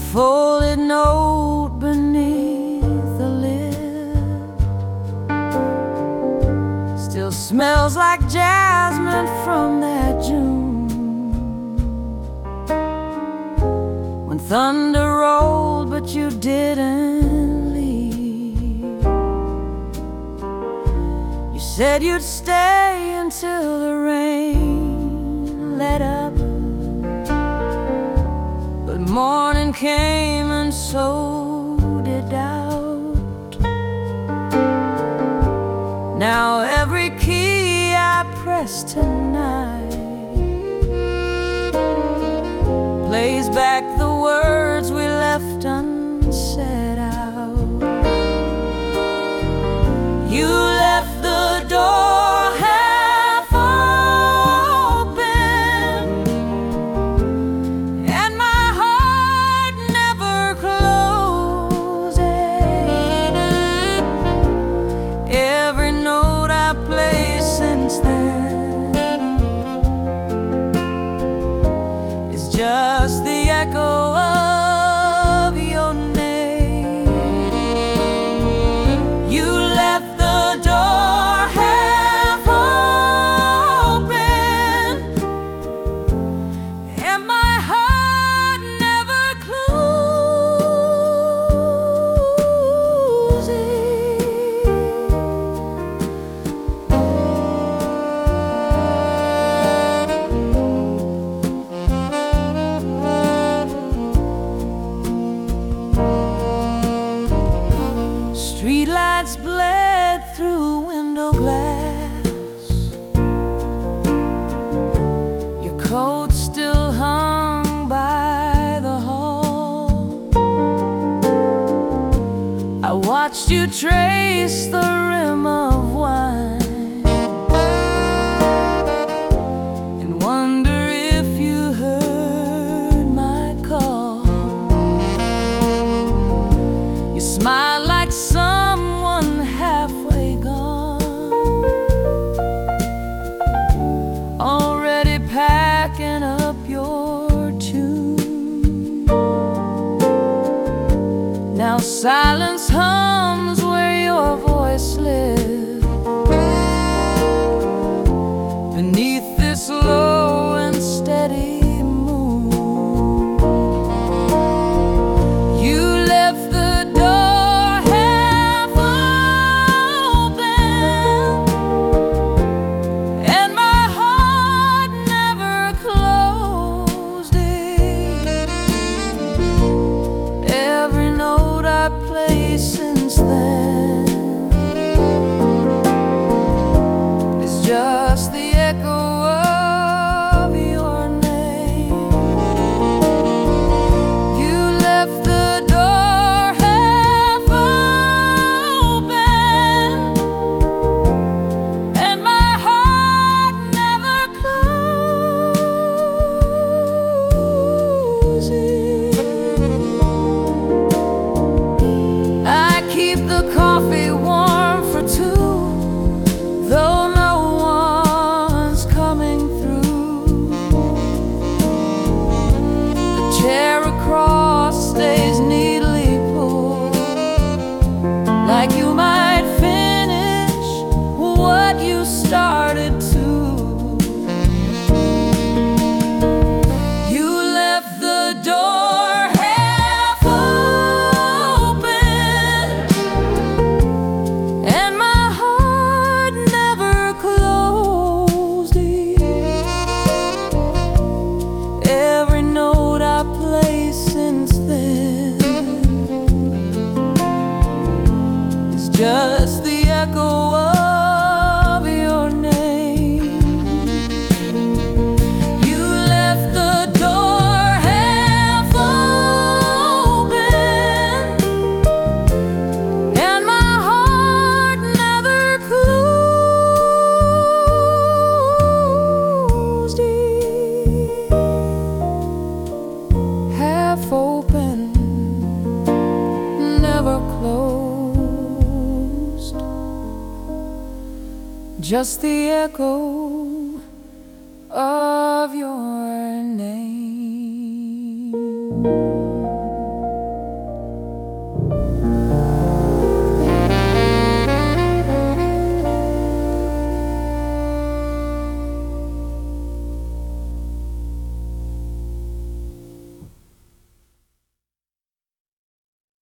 folded note beneath the lid still smells like jasmine from that June when thunder rolled but you didn't leave. You said you'd stay until the rain let up, but morning came and so did doubt. Now every key I press tonight plays back the words we left unsaid out. You left the door half open and my heart never closes. Every note I play since then is just the echo of your name. You left the door half open and my heart never closes. Streetlights bled through window glass. Your coat still hung by the hall. I watched you trace the rim of wine and wonder if you heard my call. You smiled like someone halfway gone, already packing up your tune. Now silence hums where your voice lives beneath this low and steady moon. You left the door half open and my heart never closed it. Every note I play since then is just the echo of your name. You left the door half open and my heart never closes. I keep the coffee warm for two, though no one's coming through. The chair across stays neatly pulled, like you might finish what you started to. You left the door half open and my heart never closed it. Every note I play since then is just the echo of your name. You left the door half open and my heart never closed it. Half open, never closed. Just the echo of your name.